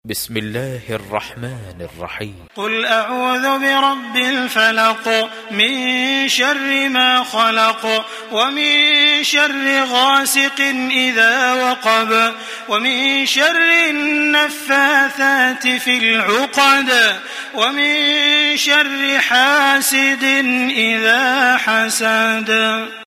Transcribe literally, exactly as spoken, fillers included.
بسم الله الرحمن الرحيم. قل أعوذ برب الفلق من شر ما خلق ومن شر غاسق إذا وقب ومن شر النفاثات في العقد ومن شر حاسد إذا حسد.